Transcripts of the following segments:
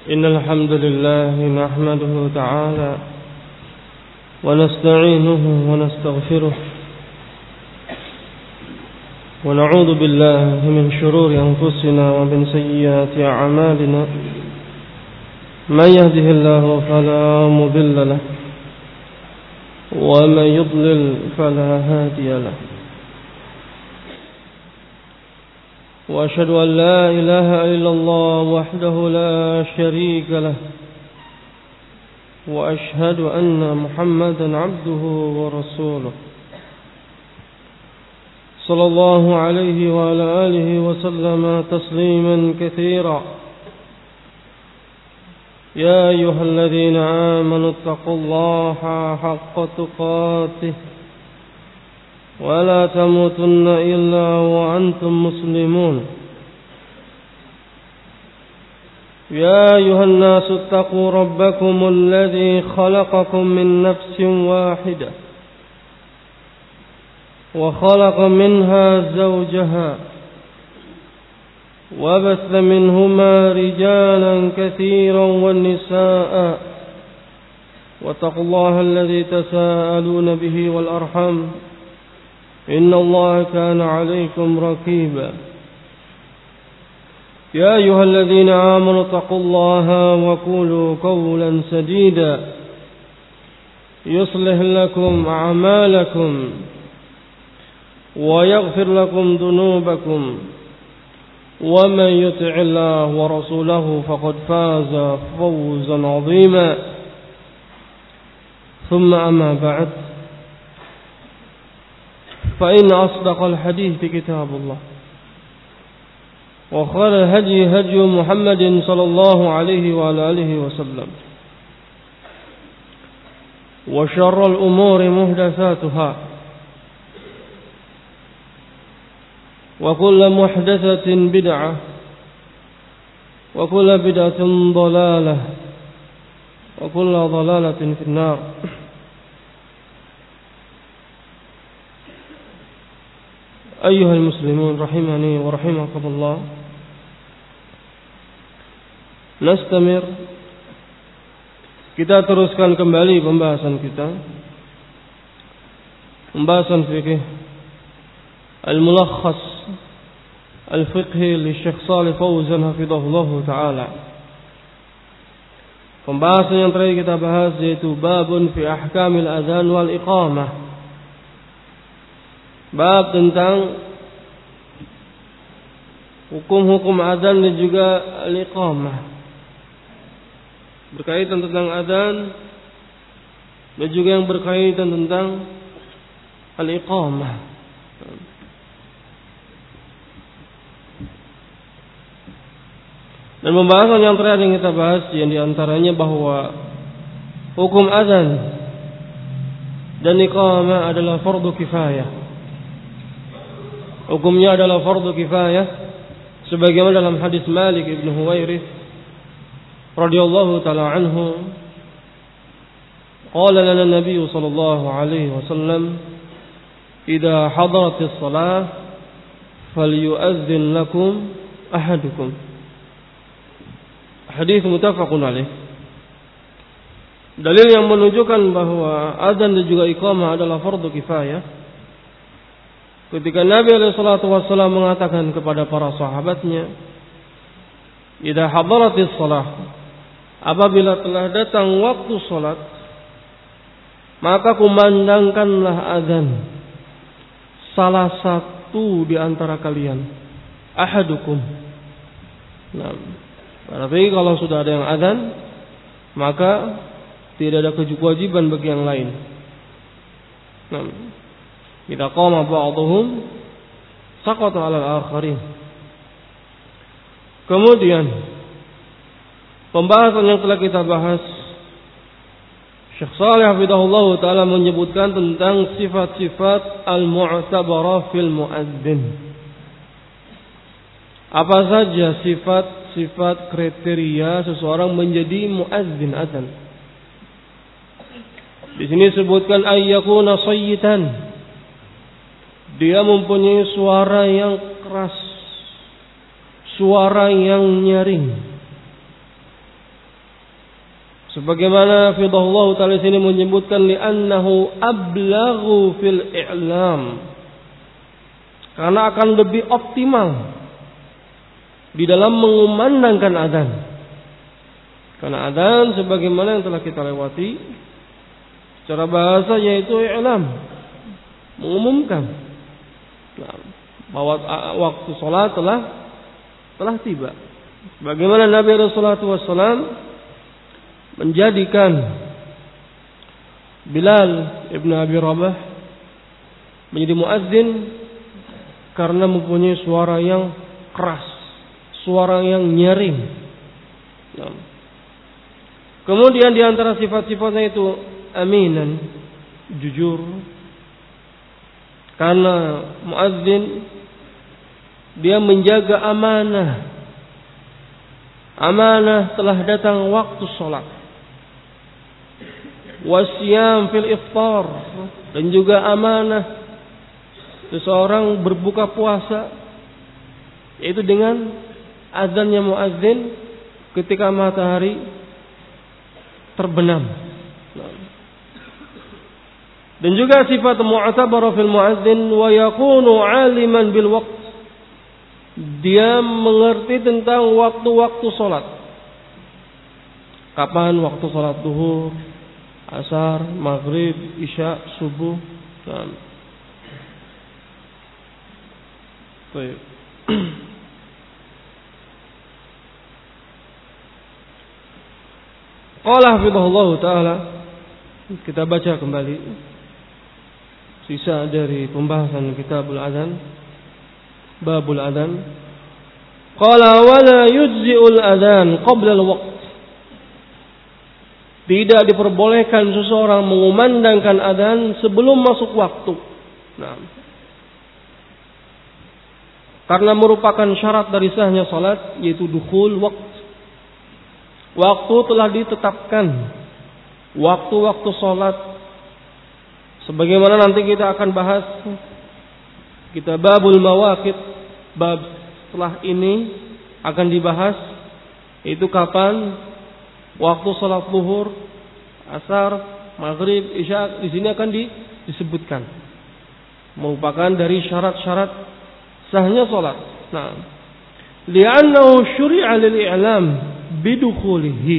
إن الحمد لله نحمده تعالى ونستعينه ونستغفره ونعوذ بالله من شرور أنفسنا ومن سيئات أعمالنا من يهده الله فلا مضل له ومن يضلل فلا هادي له وأشهد أن لا إله إلا الله وحده لا شريك له وأشهد أن محمدا عبده ورسوله صلى الله عليه وعلى آله وسلم تسليما كثيرا يا أيها الذين آمنوا اتقوا الله حق تقاته ولا تموتن إلا وأنتم مسلمون يا أيها الناس اتقوا ربكم الذي خلقكم من نفس واحدة وخلق منها زوجها وبث منهما رجالا كثيرا والنساء واتقوا الله الذي تساءلون به والأرحام إن الله كان عليكم رقيبا يا أيها الذين آمنوا اتقوا الله وقولوا قولا سديدا يصلح لكم أعمالكم ويغفر لكم ذنوبكم ومن يطع الله ورسوله فقد فاز فوزا عظيما ثم أما بعد فإن أصدق الحديث كتاب الله وخير الهدي هدي محمد صلى الله عليه وعلى آله وسلم وشر الأمور محدثاتها وكل محدثة بدعة وكل بدعة ضلالة وكل ضلالة في النار. أيها المسلمون رحمني ورحمكم الله. Nastamir, kita teruskan kembali pembahasan kita, pembahasan fikih Al-Mulakhas Al-Fiqhi li Syekh Shalih Fauzan hafizahullah taala. Pembahasan yang terakhir kita bahas yaitu babun fi ahkamil adzan wal iqamah. Bab tentang hukum-hukum adzan dan juga al-iqamah. Berkaitan tentang adzan dan juga yang berkaitan tentang al-iqamah. Dan pembahasan yang terakhir yang kita bahas yang diantaranya bahwa hukum adzan dan iqamah adalah fardu kifayah. Hukumnya adalah fardu kifayah sebagaimana dalam hadis Malik ibn Huwairits radhiyallahu taala anhu, qala lana Nabi sallallahu alaihi wasallam, idza hadaratis shalah falyu'adhdhin lakum ahadukum. Hadis muttafaqun alaih. Dalil yang menunjukkan bahwa adzan dan juga iqamah adalah fardu kifayah. Ketika Nabi SAW mengatakan kepada para sahabatnya, idza hadaratis shalah, apabila telah datang waktu salat, maka kumandangkanlah adzan salah satu di antara kalian, ahadukum. Nah, berarti kalau sudah ada yang adzan, maka tidak ada kewajiban bagi yang lain. Nah, idza qama ba'dhum saqata 'ala al-akharin. Kemudian pembahasan yang telah kita bahas, Syekh Shalih hafizahullah taala menyebutkan tentang sifat-sifat al-mu'tabarah fil muadzin. Apa saja sifat-sifat kriteria seseorang menjadi muadzin adzan? Di sini disebutkan ayyakuna sayyitan, dia mempunyai suara yang keras, suara yang nyaring. Sebagaimana firman Ta'ala sini menyebutkan li'annahu ablaghu fil i'lam. Karena akan lebih optimal di dalam mengumandangkan adzan. Karena adzan sebagaimana yang telah kita lewati secara bahasa yaitu i'lam, mengumumkan bahwa waktu salat telah tiba. Bagaimana Nabi Rasulullah SAW menjadikan Bilal ibn Abi Rabah menjadi muadzin karena mempunyai suara yang keras, suara yang nyaring. Kemudian di antara sifat-sifatnya itu aminan, jujur. Karena muadzin dia menjaga amanah. Amanah telah datang waktu sholat. Wasyam fil iftar, dan juga amanah seseorang berbuka puasa, yaitu dengan azannya muadzin ketika matahari terbenam. Dan juga sifat mu'tabar fil muadzin wa yakunu aliman bil waqt. Dia mengerti tentang waktu-waktu salat. Kapan waktu salat zuhur, asar, maghrib, isya, subuh. Baik. Qala hafizahullah ta'ala. Kita baca kembali sisa dari pembahasan kitabul adzan, babul adzan. Qala wala yujzi'ul adzan qabla al-waqt. Tidak diperbolehkan seseorang mengumandangkan adzan sebelum masuk waktu. Nah, karena merupakan syarat dari sahnya salat, yaitu dukhul waqt. Waktu telah ditetapkan, waktu-waktu salat, sebagaimana nanti kita akan bahas kita babul mawaqit, bab setelah ini akan dibahas, itu kapan waktu salat zuhur, asar, maghrib, isya. Di sini akan disebutkan merupakan dari syarat-syarat sahnya salat. Nah, li'annahu syuri'a lil i'lam bidukhulihi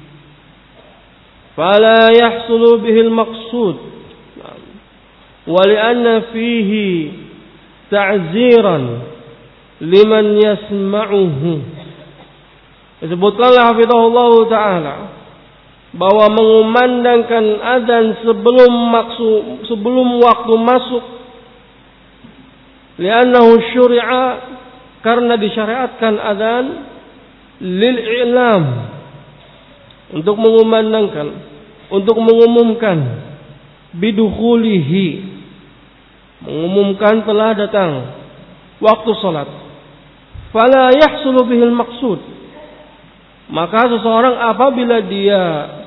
fala yahsulu bihi al-maqsud wa li'anna fihi ta'ziran liman yasma'uhu. Disebutkanlah hafizahullah ta'ala bahwa mengumandangkan adzan sebelum waktu masuk, li'annahu syuri'a, karena disyariatkan adzan lil i'lam, untuk mengumandangkan, untuk mengumumkan, bidukhulihi, mengumumkan telah datang waktu salat. Fala yahsulu bihil maqsud, maka seseorang apabila dia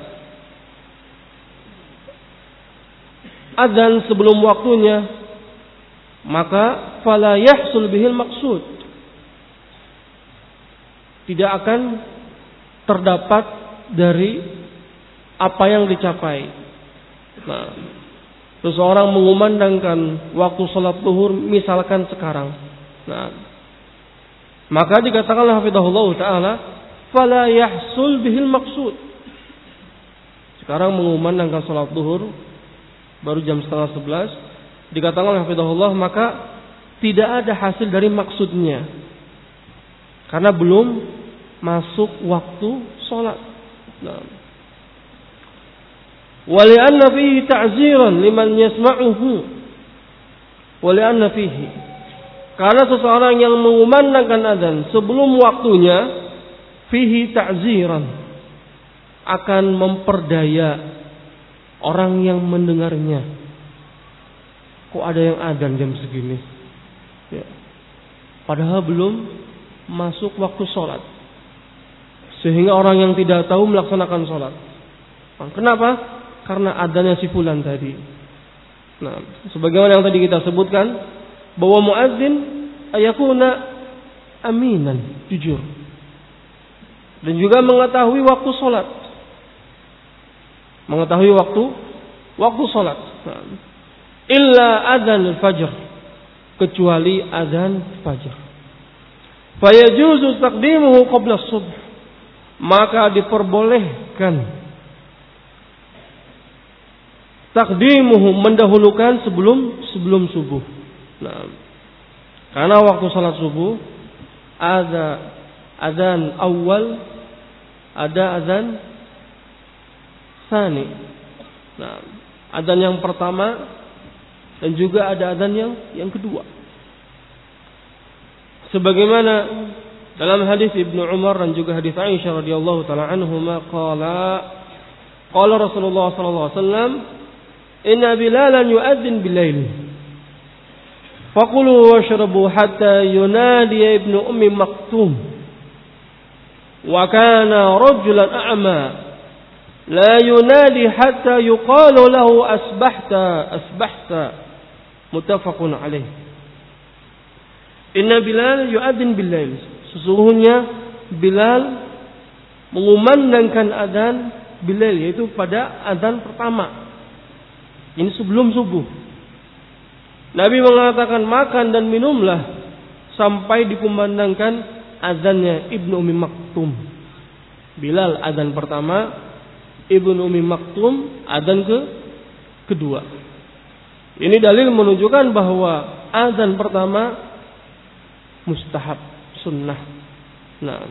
adzan sebelum waktunya, maka fala yahsul bihil maqsud, tidak akan terdapat dari apa yang dicapai. Nah, seseorang mengumandangkan waktu salat zuhur misalkan sekarang. Nah, maka dikatakanlah hafizahullah ta'ala fala yahsul bihil maqsud. Sekarang mengumandangkan salat zuhur baru jam 10:30, dikatakan hafizahullah, maka tidak ada hasil dari maksudnya, karena belum masuk waktu salat. Nah, wa li'anna fihi ta'ziran liman yasma'uhu, wa li'anna fihi, karena seseorang yang mengumandangkan adzan sebelum waktunya, fihi ta'ziran, akan memperdaya orang yang mendengarnya. Kok ada yang adzan jam segini? Ya. Padahal belum masuk waktu sholat, sehingga orang yang tidak tahu melaksanakan sholat. Nah, kenapa? Karena adzannya si fulan tadi. Nah, sebagaimana yang tadi kita sebutkan, bahwa muadzin ayakuna aminan, jujur, dan juga mengetahui waktu sholat. mengetahui waktu salat. Illa adzan al-fajr, kecuali adzan fajar. Fayajuzu taqdimuhu qabla as-subh, maka diperbolehkan taqdimuhu, mendahulukan sebelum subuh. Nah, karena waktu salat subuh ada adzan awal, ada adzan tsani. Nah, adzan yang pertama dan juga ada adzan yang kedua. Sebagaimana dalam hadis Ibnu Umar dan juga hadis Aisyah radhiyallahu taala anhuma qala Rasulullah sallallahu alaihi wasallam, inna Bilalan yu'adzin bil-lail faqulu washrabu hatta yunadi Ibnu Ummi Maktum wa kana rajulan a'ma la yunadi hatta yuqalu lahu asbahta muttafaqun alaih. Inna Bilal yu'adzin bil-lail, sesungguhnya Bilal mengumandangkan adzan bil-lail, yaitu pada adzan pertama. Ini sebelum subuh. Nabi mengatakan, makan dan minumlah sampai dikumandangkan adzannya Ibnu Ummi Maktum. Bilal adzan pertama, Ibnu Ummi Maktum adzan kedua. Ini dalil menunjukkan bahwa adzan pertama mustahab, sunnah. Nah,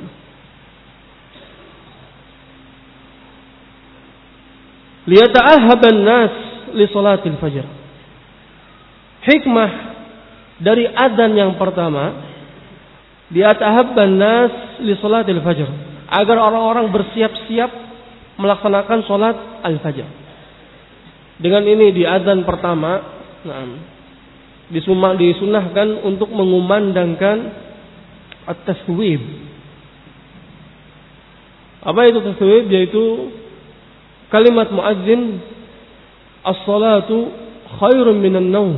liyata'ahhaban nas li salatil fajr. Hikmah dari adzan yang pertama, liyata'ahhaban nas li salatil fajr, agar orang-orang bersiap-siap melaksanakan salat al-fajr. Dengan ini di adzan pertama, disunahkan untuk mengumandangkan at-taswib. Apa itu taswib? Yaitu kalimat muadzin, as-salatu khairun minan naum.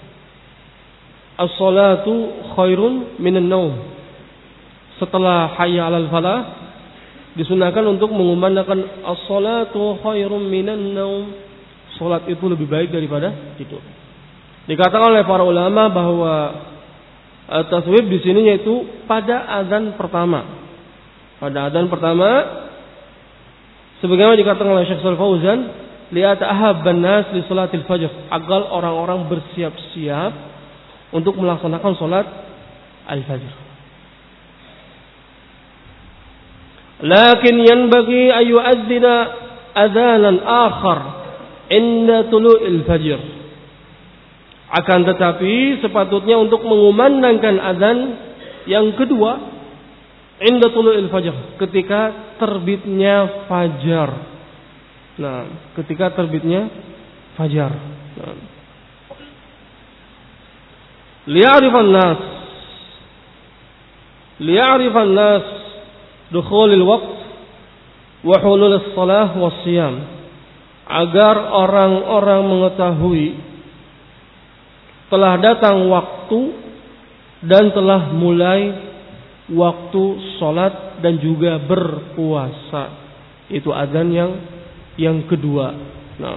As-salatu khairun minan naum. Setelah hayya 'alal falah, disunahkan untuk mengumandangkan as-salatu khairun minan naum. Salat itu lebih baik daripada tidur. Dikatakan oleh para ulama bahwa taswib di sini yaitu pada adzan pertama. Pada adzan pertama, sebagaimana dikatakan oleh Syekh Shalih Fauzan, liyata'ahhabban nas li salatil fajr, agar orang-orang bersiap-siap untuk melaksanakan salat al-fajr. Lakin yanbaghi an yu'adzina adzanan akhar inda tulu'il fajr. Akan tetapi sepatutnya untuk mengumandangkan adzan yang kedua inda tulu'il fajr, ketika terbitnya fajar. Nah, ketika terbitnya fajar. Nah. Liya'rifan nas dukhulil waqt wa hulul shalah was siyam, agar orang-orang mengetahui telah datang waktu dan telah mulai waktu sholat dan juga berpuasa. Itu adzan yang kedua. Nah.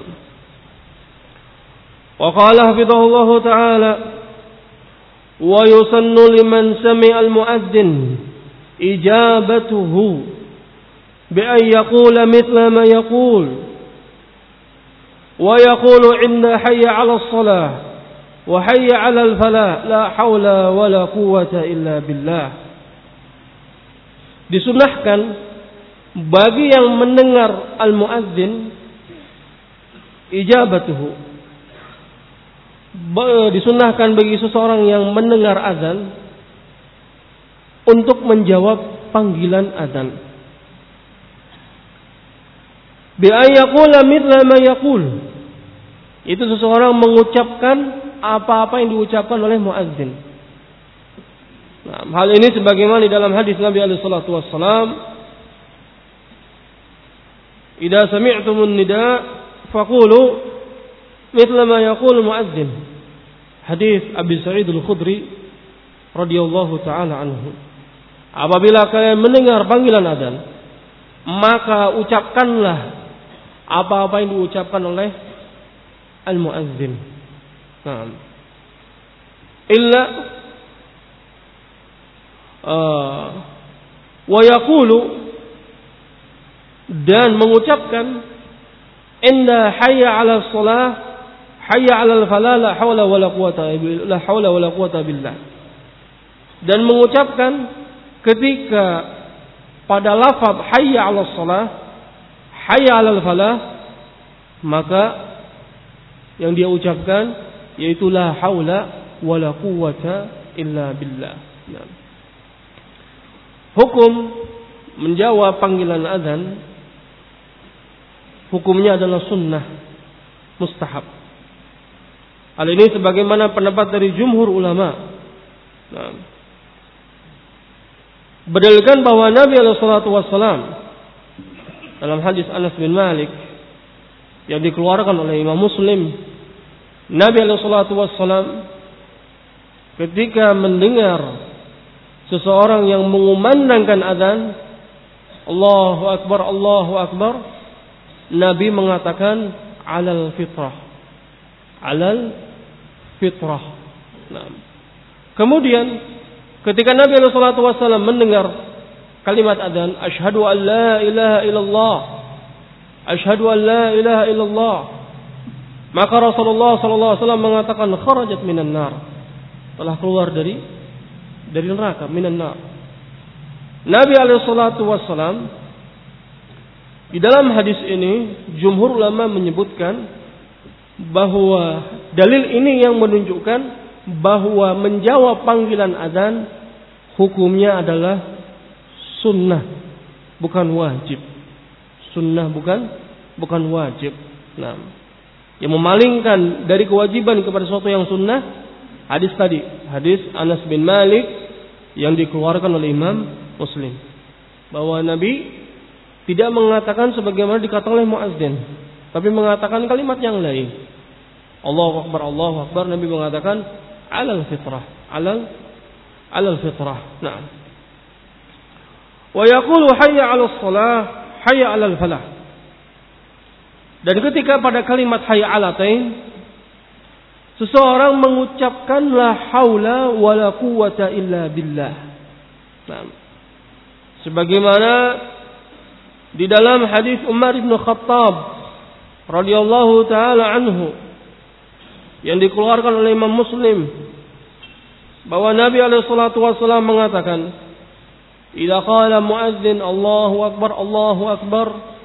Wa qala hafidhahullahu ta'ala, wa yusannu liman sami'a al-mu'adzin ijabatuhu bi an yaqula mithla ma yaqul wa yaqulu inda hayya 'ala as-salah wa hayya 'ala al-falah la haula wa la quwwata illa billah. Disunahkan bagi yang mendengar al-muadzin ijabatuhu, disunahkan bagi seseorang yang mendengar azan untuk menjawab panggilan azan. Bi ayyaqula mithla ma yaqul, itu seseorang mengucapkan apa-apa yang diucapkan oleh muadzin. Nah, hal ini sebagaimana di dalam hadis Nabi alaihi salatu wassalam, "Idza sami'tumun nida' faqulu mithla ma yaqulu muadzin." Hadis Abi Sa'id Al-Khudri radhiyallahu taala anhu. Apabila kalian mendengar panggilan azan, maka ucapkanlah apa-apa yang diucapkan oleh al-muadzin. Nah, illa wa yaqulu, dan mengucapkan inda hayya 'ala shalah hayya 'alal falah la haula wala quwata billah. Dan mengucapkan ketika pada lafaz hayya 'alas shalah hayya 'alal falah, maka yang dia ucapkan yaitu la haula wala quwata illa billah. Nah, hukum menjawab panggilan azan hukumnya adalah sunnah mustahab. Hal ini sebagaimana pendapat dari jumhur ulama. Nah, berdalilkan bahwa Nabi SAW dalam hadis Anas bin Malik yang dikeluarkan oleh Imam Muslim, Nabi SAW ketika mendengar seseorang yang mengumandangkan azan, Allahu Akbar, Allahu Akbar, Nabi mengatakan alal fitrah, alal fitrah. Nah, kemudian ketika Nabi SAW mendengar kalimat azan, asyhadu an la ilaha illallah, asyhadu an la ilaha illallah, maka Rasulullah SAW mengatakan kharajat minan nar, telah keluar dari neraka, minan nar. Nabi SAW di dalam hadis ini jumhur ulama menyebutkan bahwa dalil ini yang menunjukkan bahwa menjawab panggilan azan hukumnya adalah sunnah, bukan wajib. Sunnah bukan wajib. Nah, yang memalingkan dari kewajiban kepada sesuatu yang sunnah, hadis tadi, hadis Anas bin Malik yang dikeluarkan oleh Imam Muslim, bahwa Nabi tidak mengatakan sebagaimana dikatakan oleh muadzin, tapi mengatakan kalimat yang lain. Allahu Akbar, Allahu Akbar. Nabi mengatakan alal fitrah, alal fitrah. Nah, wa yaqulu hayya 'alas shalah, hayya 'alal falah. Dan ketika pada kalimat hayya 'alatain, seseorang mengucapkan la haula wala quwata illa billah. Nah, sebagaimana di dalam hadis Umar bin Khattab radhiyallahu taala anhu yang dikeluarkan oleh Imam Muslim, bahwa Nabi alaihi salatu wasallam mengatakan, "Idza qala muadzin Allahu akbar, Allahu akbar,"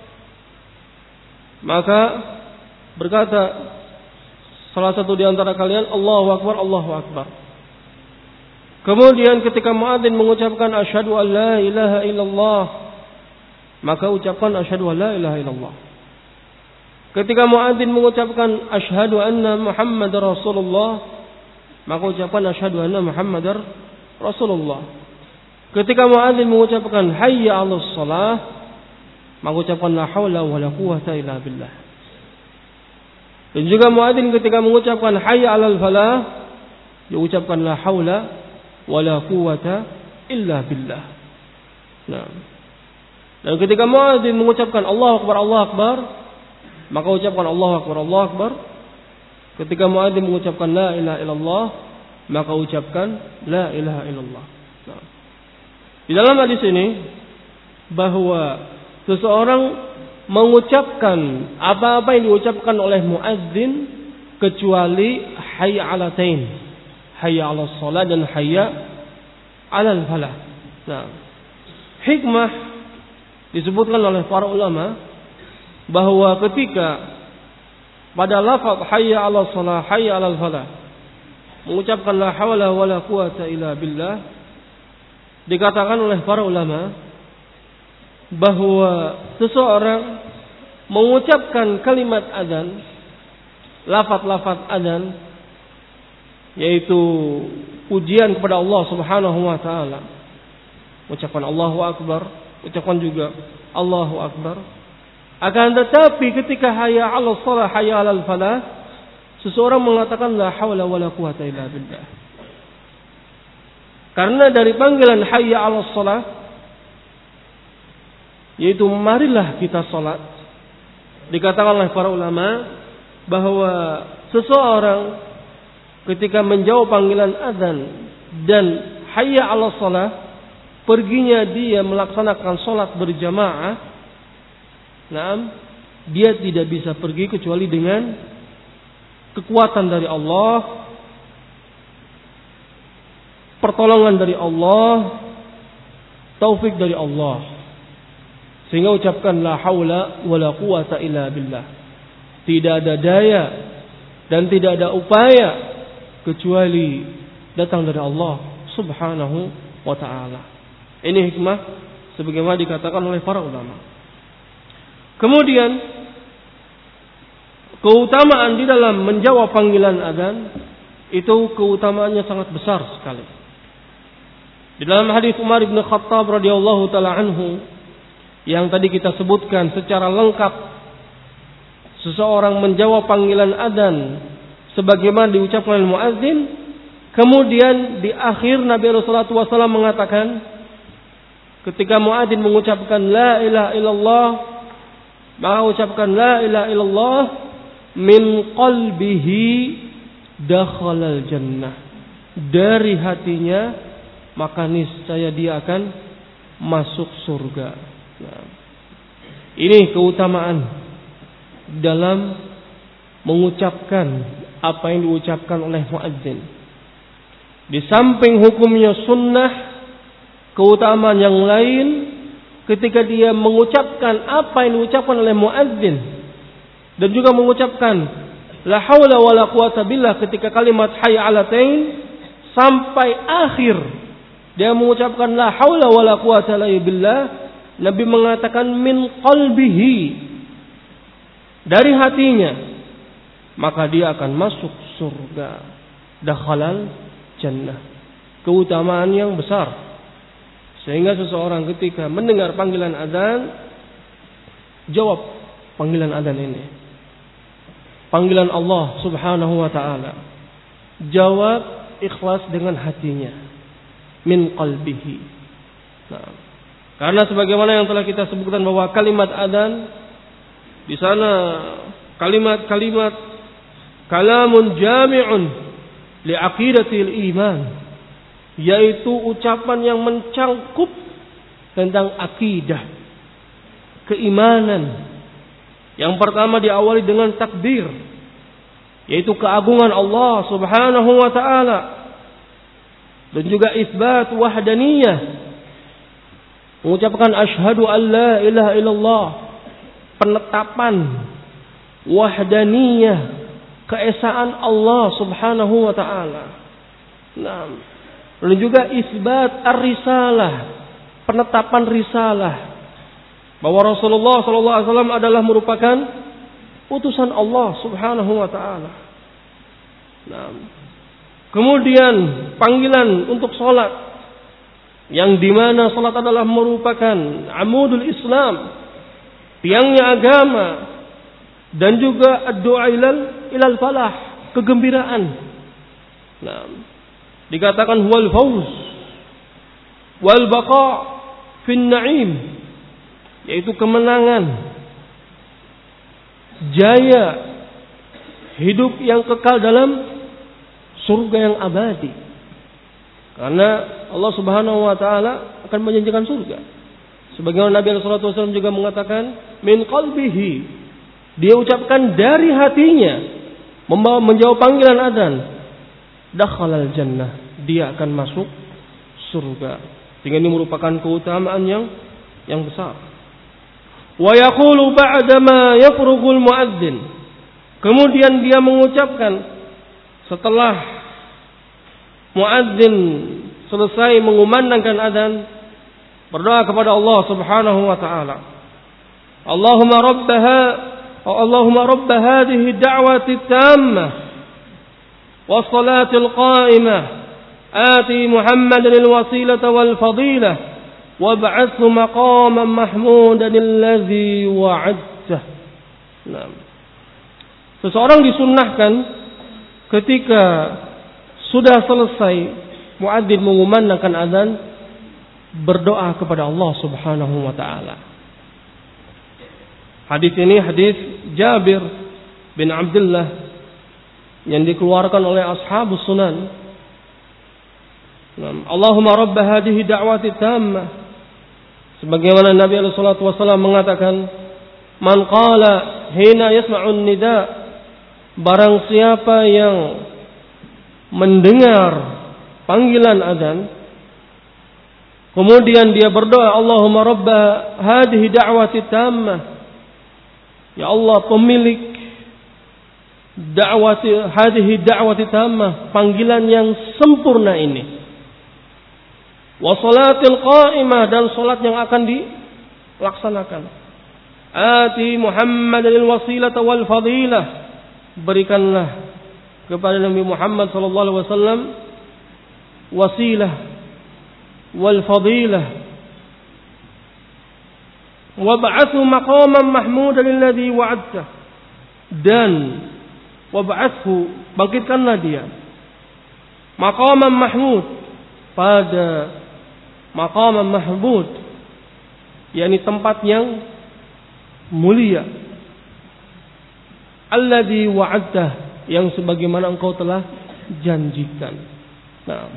maka berkata salah satu di antara kalian, Allahu akbar, Allahu akbar. Kemudian ketika muadzin mengucapkan asyhadu an la ilaha illallah, maka ucapkan asyhadu an la ilaha illallah. Ketika muadzin mengucapkan asyhadu anna Muhammadar Rasulullah, maka ucapkan asyhadu anna Muhammadar Rasulullah. Ketika muadzin mengucapkan hayya 'alas shalah, maka ucapkan la haula wala quwata illa billah. Dan juga muadzin ketika mengucapkan hayya 'alal falah, dia ucapkan la haula wala quwata illa billah. Nah, dan ketika muadzin mengucapkan Allahu Akbar, Allahu Akbar, maka ucapkan Allahu Akbar, Allahu Akbar. Ketika muadzin mengucapkan la ilaha illallah, maka ucapkan la ilaha illallah. Nah, di dalam hadis ini bahwa seseorang mengucapkan apa-apa yang diucapkan oleh muadzin kecuali hayya 'alatain, hayya 'alas shalah dan hayya 'alal falah. Nah, hikmah disebutkan oleh para ulama bahwa ketika pada lafaz hayya 'alas shalah, hayya 'alal falah mengucapkan la haula wala quwata illa billah, dikatakan oleh para ulama bahwa seseorang mengucapkan kalimat adzan, lafaz-lafaz adzan, yaitu pujian kepada Allah Subhanahu wa taala, ucapkan Allahu Akbar, ucapkan juga Allahu Akbar. Akan tetapi ketika hayya 'alas shalah, hayya 'alal falah, seseorang mengatakan la haula wala quwata illa billah. Karena dari panggilan hayya 'alas shalah, yaitu marilah kita salat, dikatakan oleh para ulama bahwa seseorang ketika menjawab panggilan azan dan hayya 'alas shalah, perginya dia melaksanakan salat berjamaah, dia tidak bisa pergi kecuali dengan kekuatan dari Allah, pertolongan dari Allah, taufik dari Allah. Sehingga ucapkan la haula wala quwata illa billah. Tidak ada daya dan tidak ada upaya kecuali datang dari Allah Subhanahu wa ta'ala. Ini hikmah sebagaimana dikatakan oleh para ulama. Kemudian keutamaan di dalam menjawab panggilan azan itu keutamaannya sangat besar sekali. Di dalam hadis Umar bin Khattab radhiyallahu taala anhu yang tadi kita sebutkan secara lengkap, seseorang menjawab panggilan azan sebagaimana diucapkan oleh muadzin, kemudian di akhir Nabi sallallahu alaihi wasallam mengatakan ketika muadzin mengucapkan la ilaha illallah, maka ucapkan la ilaha illallah, min qalbihi dakhalal jannah, dari hatinya maka niscaya dia akan masuk surga. Nah, ini keutamaan dalam mengucapkan apa yang diucapkan oleh muadzin. Di samping hukumnya sunnah, keutamaan yang lain ketika dia mengucapkan apa yang diucapkan oleh muadzin dan juga mengucapkan la haula wala quwata billah ketika kalimat hayya 'alatain sampai akhir dia mengucapkan la haula wala quwata illa billah, Nabi mengatakan min qalbihi, dari hatinya, maka dia akan masuk surga. Dakhalal jannah. Keutamaan yang besar. Sehingga seseorang ketika mendengar panggilan azan, jawab panggilan azan ini. Panggilan Allah Subhanahu wa ta'ala. Jawab ikhlas dengan hatinya. Min qalbihi. Nah, karena sebagaimana yang telah kita sebutkan bahwa kalimat adzan di sana kalimat-kalimat kalamun jami'un li aqidatil iman, yaitu ucapan yang mencangkup tentang akidah keimanan. Yang pertama diawali dengan takbir, yaitu keagungan Allah Subhanahu wa ta'ala, dan juga isbat wahdaniyah, mengucapkan asyhadu an la ilaha illallah, penetapan wahdaniyah, keesaan Allah Subhanahu wa ta'ala. Nah, lalu juga isbat ar-risalah, penetapan risalah, bahwa Rasulullah sallallahu alaihi wasallam adalah merupakan utusan Allah Subhanahu wa ta'ala. Nah, kemudian panggilan untuk salat, yang dimana salat adalah merupakan amudul Islam, tiangnya agama, dan juga doa ilal falah, kegembiraan. Nah, dikatakan wal fauz wal baqa fin na'im, yaitu kemenangan, jaya, hidup yang kekal dalam surga yang abadi. Karena Allah Subhanahu wa ta'ala akan menjanjikan surga. Sebagaimana Nabi sallallahu alaihi wasallam juga mengatakan min qalbihi, dia ucapkan dari hatinya, menjawab panggilan adzan, dakhalal jannah, dia akan masuk surga. Sehingga ini merupakan keutamaan yang besar. Wa yaqulu ba'da ma yafrughul muadzin, kemudian dia mengucapkan setelah muadzin selesai mengumandangkan adzan, berdoa kepada Allah Subhanahu wa ta'ala. Allahumma rabb hadhihi ad-da'wati at-tammah was-salati al-qa'imah ati Muhammadan al-wasilata wal-fadilah wab'athhu maqaman mahmudan alladhi wa'adtah. Nah, seseorang disunnahkan ketika sudah selesai muadzin mengumandangkan azan, berdoa kepada Allah Subhanahu wa ta'ala. Hadis ini hadis Jabir bin Abdullah yang dikeluarkan oleh ashabus sunan. Allahumma rabb hadhihi da'wati tammah, sebagaimana Nabi sallallahu alaihi wasallam mengatakan, man qala hina yasma'un nida, barang siapa yang mendengar panggilan azan kemudian dia berdoa, Allahumma rabb hadhihi da'wati tammah, ya Allah pemilik hadhihi da'wati tammah, panggilan yang sempurna ini, wa salatil qa'imah, dan salat yang akan dilaksanakan, ati Muhammadil wasilata wal fadilah, berikanlah kepada Nabi Muhammad sallallahu alaihi wasallam wasilah wal fadilah, wa ba'athu maqaman mahmudan alladhi wa'adta, dan wa ba'athu, bangkitkanlah dia, maqaman mahmud, pada maqaman mahmud, yakni tempat yang mulia, alladzi wa'adta, yang sebagaimana engkau telah janjikan. Nah,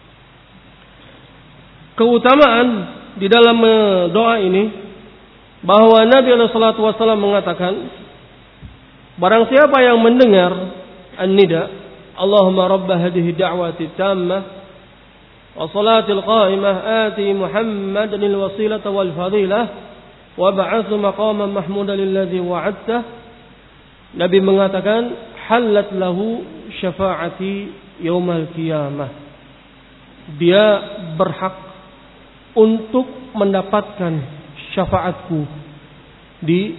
keutamaan di dalam doa ini bahwa Nabi sallallahu alaihi wasallam mengatakan, barang siapa yang mendengar an-nida, Allahumma rabb hadhihi da'wati tammah wa salatil qa'imah ati Muhammadan al-wasilata wal fadilah wa ba'athu maqaman mahmudan alladhi wa'adta, Nabi mengatakan, halat lahu syafa'ati yaumal qiyamah, dia berhak untuk mendapatkan syafaatku di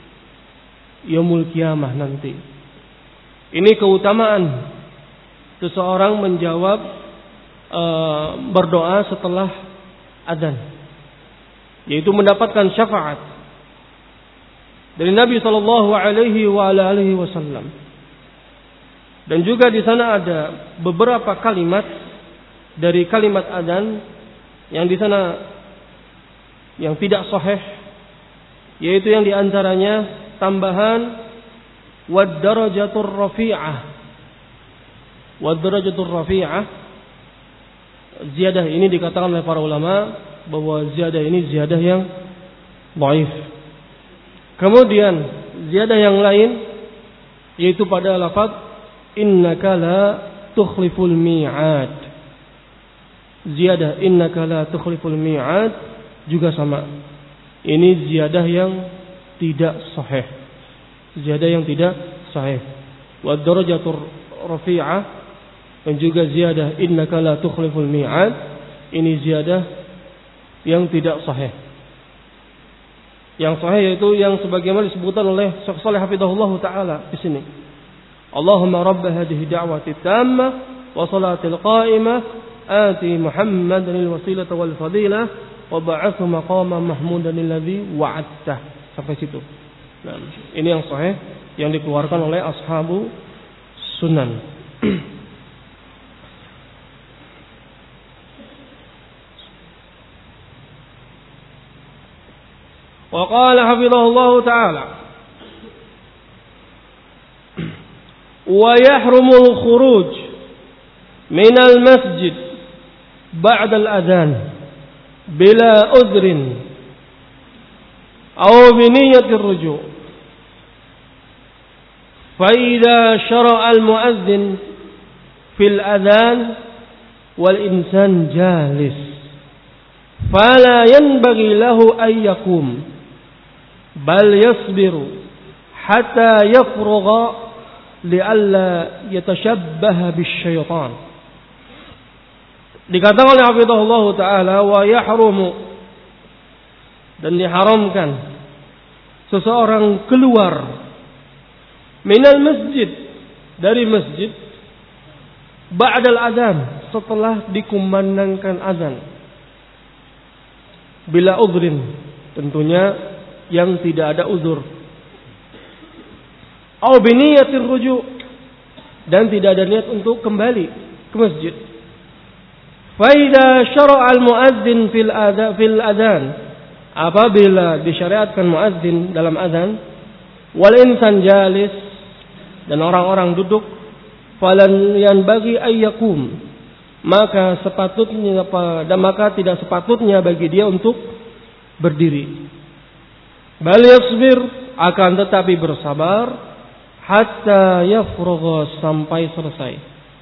yaumul qiyamah nanti. Ini keutamaan seseorang menjawab berdoa setelah adzan, yaitu mendapatkan syafaat dari Nabi sallallahu alaihi wasallam. Dan juga di sana ada beberapa kalimat dari kalimat adzan yang di sana yang tidak sahih, yaitu yang diantaranya tambahan wad darajatur rafi'ah. Wad darajatur rafi'ah, ziyadah ini dikatakan oleh para ulama bahwa ziyadah ini ziyadah yang dhaif. Kemudian ziyadah yang lain yaitu pada lafaz innaka la tukhliful mi'ad. Ziyadah innaka la tukhliful mi'ad juga sama. Ini ziyadah yang tidak sahih. Ziyadah yang tidak sahih. Wa darajatur rafi'ah, dan juga ziyadah innaka la tukhliful mi'ad, ini ziyadah yang tidak sahih. Yang sahih yaitu yang sebagaimana disebutkan oleh Syekh Shalih hafizahullah taala di sini. Allahumma rabb hadhihi da'wati tammah wa salatil qa'imah ati Muhammadan al-wasilata wal fadilah wa ba'athu maqaman mahmudan alladhi wa'adta, sampai situ. Nah, ini yang sahih yang dikeluarkan oleh ashabu sunan. Wa qala hafizahullahu ta'ala wa yahrumul khuruj minal masjid ba'da al-adhan bila udhrin aw bi niyyatir ruju', fa idza syara'a al-mu'adhdhin fil adhan wal insan jalis fala yanbaghi lahu an yaqum bal yasbiru hatta yafrugha li'alla yatashabbaha bisyaitan. Dikatakan oleh hafizahullah ta'ala wa yahrumu, dan diharamkan seseorang keluar minal masjid, dari masjid, ba'dal adzan, setelah dikumandangkan azan, bila udhrin, tentunya yang tidak ada uzur, au biniyatir ruju', dan tidak ada niat untuk kembali ke masjid. Fa idza syara'a al-mu'adzin fil adhan apabila disyariatkan muadzin dalam azan, wal insan jalis, dan orang-orang duduk, falan yanbaghi ayyakum, maka tidak sepatutnya bagi dia untuk berdiri. Bal yasbir, akan tetapi bersabar, hatta yafrugha, sampai selesai.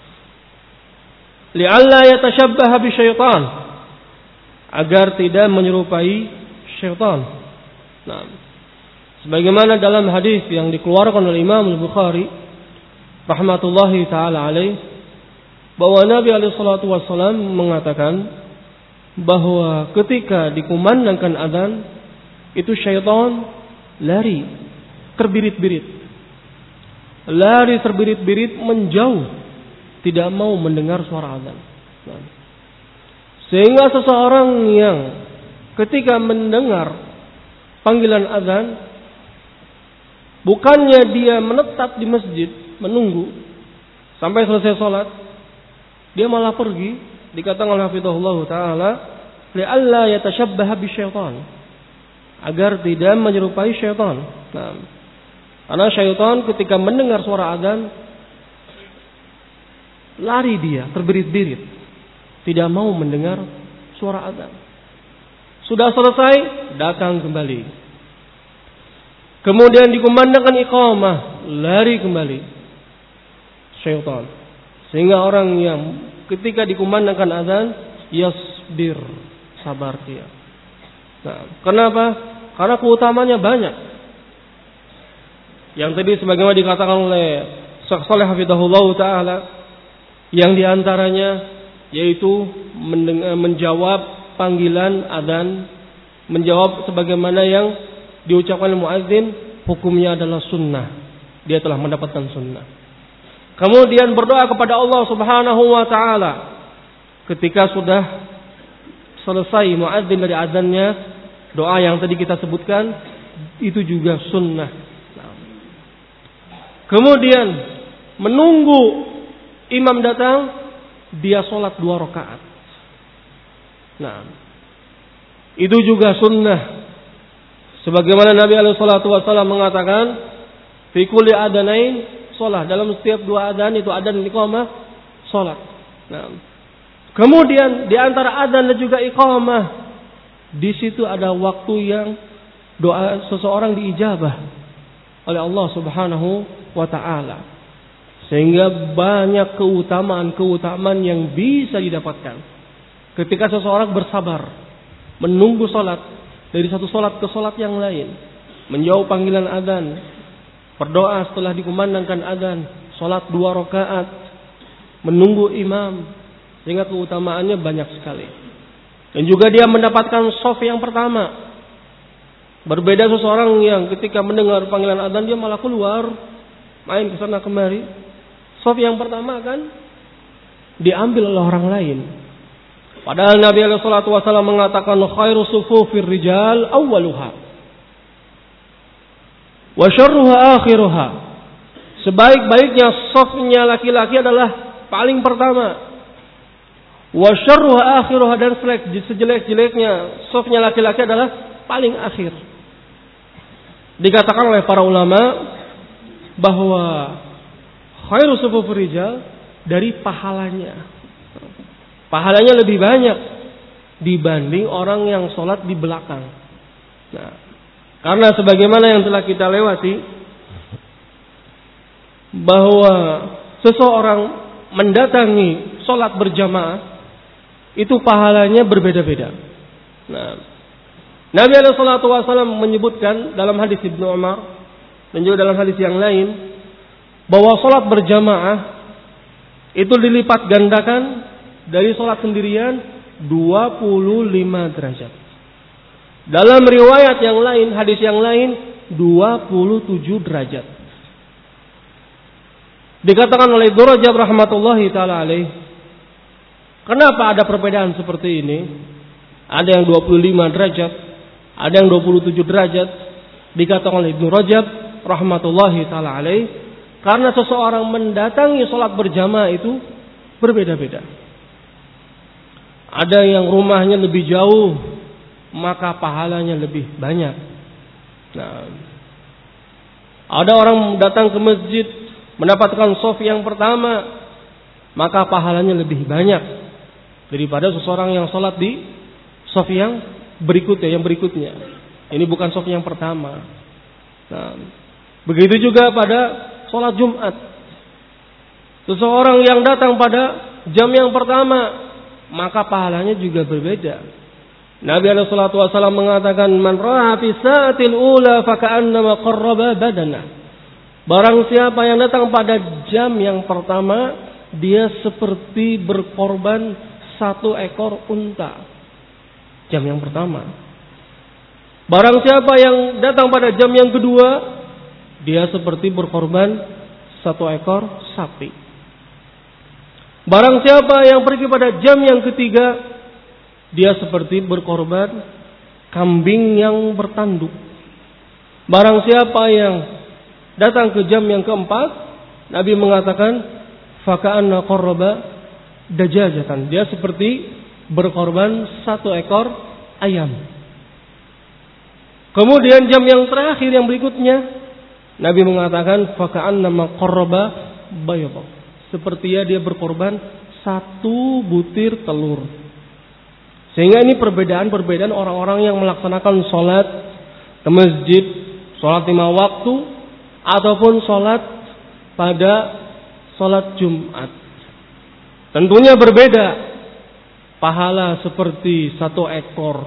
Li'alla yatashabbaha bisyaitan, agar tidak menyerupai syaitan. Nah, sebagaimana dalam hadis yang dikeluarkan oleh Imam Al-Bukhari rahmatullahi taala alaih, bahwa Nabi alaihi salatu wasallam mengatakan bahwa ketika dikumandangkan azan itu syaitan lari terbirit-birit. Lari terbirit-birit menjauh, tidak mau mendengar suara azan. Nah, sehingga seseorang yang ketika mendengar panggilan azan, bukannya dia menetap di masjid menunggu sampai selesai sholat, dia malah pergi. Dikatakan oleh hafizahullah taala, li'alla yatashabbaha bisyaitan, agar tidak menyerupai syaitan. Nah, karena syaitan ketika mendengar suara azan, lari dia terbirit-birit, tidak mau mendengar suara azan. Sudah selesai, datang kembali. Kemudian dikumandangkan iqamah, lari kembali syaitan. Sehingga orang yang ketika dikumandangkan azan, yasbir, sabar dia. Nah, kenapa? Karena keutamanya banyak. Yang tadi sebagaimana dikatakan oleh Syekh Shalih hafizahullah taala, yang diantaranya yaitu menjawab panggilan adzan, menjawab sebagaimana yang diucapkan oleh muadzin, hukumnya adalah sunnah. Dia telah mendapatkan sunnah. Kemudian berdoa kepada Allah Subhanahu wa taala ketika sudah selesai muadzin dari adzannya, doa yang tadi kita sebutkan itu juga sunnah. Kemudian menunggu imam datang, dia sholat 2 rakaat. Nah, itu juga sunnah. Sebagaimana Nabi alaihi salatu wasallam mengatakan, fi kulli adanain sholat, dalam setiap 2 adzan itu adzan dan iqamah sholat. Nah, kemudian di antara adzan dan juga iqamah, di situ ada waktu yang doa seseorang diijabah oleh Allah Subhanahu wa taala. Sehingga banyak keutamaan yang bisa didapatkan ketika seseorang bersabar menunggu salat, dari satu salat ke salat yang lain, menjawab panggilan adzan, berdoa setelah dikumandangkan adzan, salat 2 rakaat, menunggu imam, sehingga keutamaannya banyak sekali. Dan juga dia mendapatkan shaf yang pertama. Berbeda seseorang yang ketika mendengar panggilan adzan dia malah keluar, main ke sana kemari. Shaf yang pertama kan diambil oleh orang lain. Padahal Nabi alaihi salatu wasallam mengatakan khairu sufufir rijal awwaluha wa syarruha akhiruha. Sebaik-baiknya shafnya laki-laki adalah paling pertama. Wa syarruha akhiruha, dan sejelek-jeleknya shafnya laki-laki adalah paling akhir. Dikatakan oleh para ulama bahwa khairu sufufir rijal, dari pahalanya. Pahalanya lebih banyak dibanding orang yang sholat di belakang. Nah, karena sebagaimana yang telah kita lewati, bahwa seseorang mendatangi sholat berjamaah itu pahalanya berbeda-beda. Nah, Nabi alaihi salatu wasallam menyebutkan dalam hadis Ibnu Umar dan juga dalam hadis yang lain bahwa sholat berjamaah itu dilipat gandakan dari sholat sendirian 25 derajat. Dalam riwayat yang lain, hadis yang lain 27 derajat. Dikatakan oleh Ibnu Rajab rahmatullahi taala alaih, kenapa ada perbedaan seperti ini? Ada yang 25 derajat, ada yang 27 derajat. Dikatakan oleh Ibnu Rajab rahmatullahi taala alaih, karena seseorang mendatangi sholat berjamaah itu berbeda-beda. Ada yang rumahnya lebih jauh maka pahalanya lebih banyak. Nah, ada orang datang ke masjid mendapatkan shaf yang pertama, maka pahalanya lebih banyak daripada seseorang yang sholat di shaf yang berikutnya. Ini bukan shaf yang pertama. Nah, begitu juga pada sholat Jumat. Seseorang yang datang pada jam yang pertama, maka pahalanya juga berbeda. Nabi SAW mengatakan, "Man raha fi sa'atil ula faka'annama qarraba badana." Barang siapa yang datang pada jam yang pertama, dia seperti berkorban 1 ekor unta. Jam yang pertama. Barang siapa yang datang pada jam yang kedua, dia seperti berkorban 1 ekor sapi. Barang siapa yang pergi pada jam yang ketiga, dia seperti berkorban kambing yang bertanduk. Barang siapa yang datang ke jam yang keempat, Nabi mengatakan, faka'anna qarraba dajajatan. Dia seperti berkorban 1 ekor ayam. Kemudian jam yang terakhir yang berikutnya, Nabi mengatakan, faka'anna qarraba bayda. Seperti dia berkorban 1 butir telur. Sehingga ini perbedaan orang-orang yang melaksanakan sholat ke masjid, sholat 5 waktu, ataupun sholat pada sholat Jumat. Tentunya berbeda. Pahala seperti 1 ekor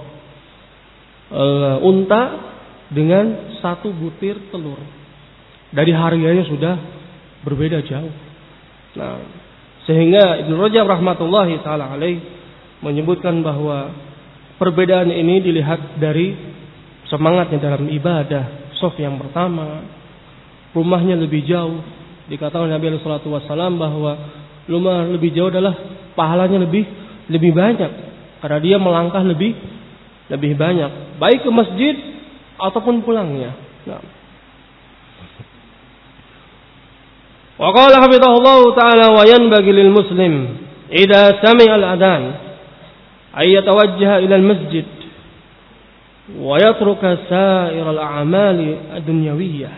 unta dengan 1 butir telur. Dari harganya sudah berbeda jauh. Nah, sehingga Ibnu Rajab rahmatullahi ta'ala alaih menyebutkan bahwa perbedaan ini dilihat dari semangatnya dalam ibadah. Shaf yang pertama, rumahnya lebih jauh. Dikatakan Nabi SAW bahwa rumah lebih jauh adalah pahalanya lebih banyak, karena dia melangkah lebih banyak, baik ke masjid ataupun pulangnya. Nah. Wa qala hafizahullahu ta'ala wa yanbaghi lil muslim idza sami'a al-adhan ay yatawajjaha ila al-masjid wa yatruka sa'ir al-a'mali ad-dunyawiyyah.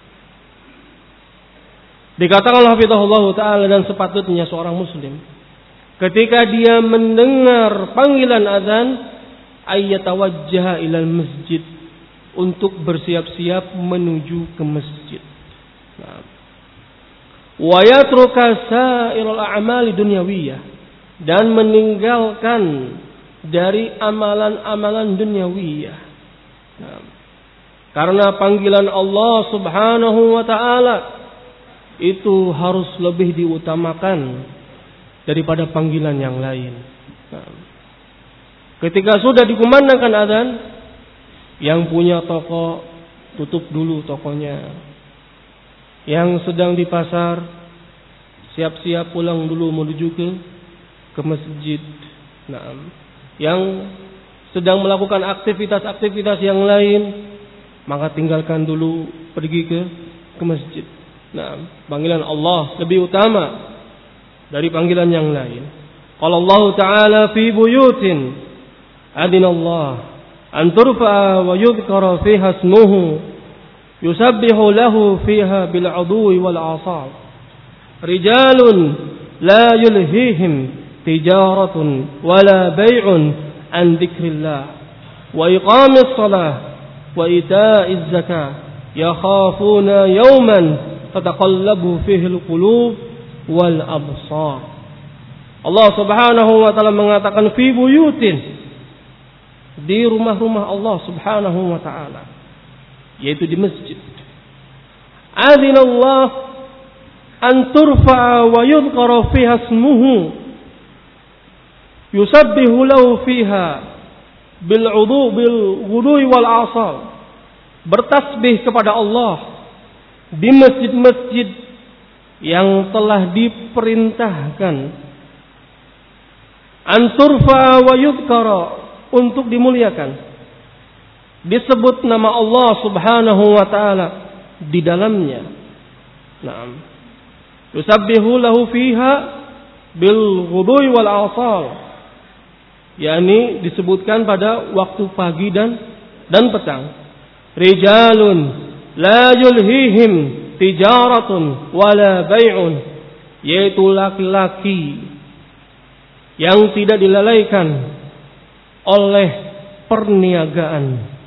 Dikatakan hafizahullahu ta'ala, dan sepatutnya seorang muslim ketika dia mendengar panggilan azan ay yatawajjaha ila al-masjid, untuk bersiap-siap menuju ke masjid. Nah. Wa yatruka sa'irul a'mali dunyawiyah, dan meninggalkan dari amalan-amalan dunyawiyah. Nah, karena panggilan Allah Subhanahu wa ta'ala itu harus lebih diutamakan daripada panggilan yang lain. Nah, ketika sudah dikumandangkan azan, yang punya toko tutup dulu tokonya. Yang sedang di pasar siap-siap pulang dulu menuju ke masjid. Nah, yang sedang melakukan aktivitas-aktivitas yang lain, maka tinggalkan dulu pergi ke masjid. Nah, panggilan Allah lebih utama dari panggilan yang lain. Qala Allah Ta'ala fi buyutin adinallah an turfa'a wa yudhkara fiha ismuhu yusabbihu lahu fiha bil 'udwi wal 'asal rijalun la yulhihim tijaratun wala bay'un an dzikrillah wa iqamis shalah wa ita'iz zakah yakhafuna yawman tataqallabu fihi al qulub wal absar. Allah Subhanahu wa ta'ala mengatakan fi buyutin, di rumah-rumah Allah Subhanahu wa ta'ala, yaitu di masjid. Adzinallah an turfa'a wa yudhkara fiha ismuhu yusabbihu lahu fiha bil 'udwi wal 'asal. Bertasbih kepada Allah di masjid-masjid yang telah diperintahkan an turfa'a wa yudhkara, untuk dimuliakan, disebut nama Allah Subhanahu wa ta'ala di dalamnya. Naam. Yusabbihu lahu fiha bil ghudwi wal asal. yakni disebutkan pada waktu pagi dan petang. Rijalun la yulhihim tijaratun wala bai'un, yaitu laki-laki yang tidak dilalaikan oleh perniagaan,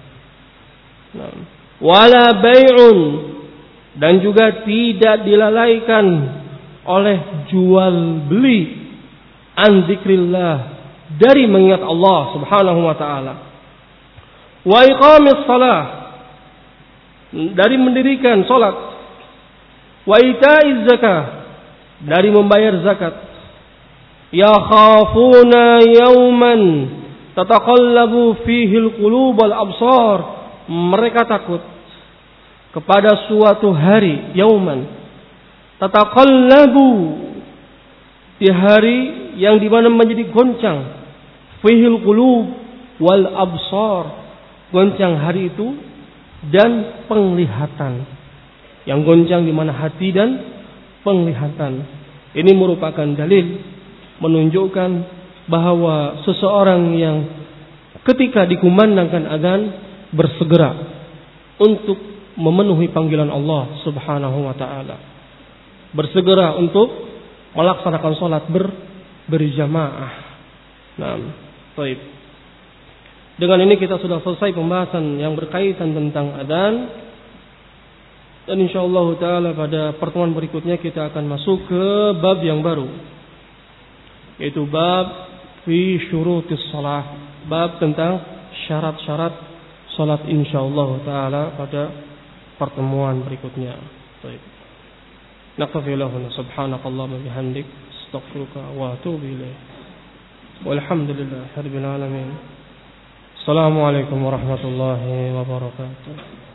wala bai'un, dan juga tidak dilalaikan oleh jual beli, an zikrillah, dari mengingat Allah Subhanahu wa taala, wa iqamis shalah, dari mendirikan salat, wa itaiz zakah, dari membayar zakat. Yakhafuna yawman tataqallabu fihi alqulub wal absar, mereka takut kepada suatu hari, yauman tataqallabu, di hari yang dimana menjadi goncang, fihil qulub wal absar, goncang hari itu dan penglihatan, yang goncang di mana hati dan penglihatan. Ini merupakan dalil menunjukkan bahwa seseorang yang ketika dikumandangkan adzan bersegera untuk memenuhi panggilan Allah Subhanahu wa taala, bersegera untuk melaksanakan salat berjamaah. Nah, baik. Dengan ini kita sudah selesai pembahasan yang berkaitan tentang adzan, dan insyaallah taala pada pertemuan berikutnya kita akan masuk ke bab yang baru, yaitu bab fi syurutis shalah, bab tentang syarat-syarat salat insyaallah taala pada pertemuan berikutnya. Baik. Naqtafi lahu subhanakallahumma bihamdik astaghfiruka wa atubu ilaik. Walhamdulillahirabbil alamin. Assalamualaikum warahmatullahi wabarakatuh.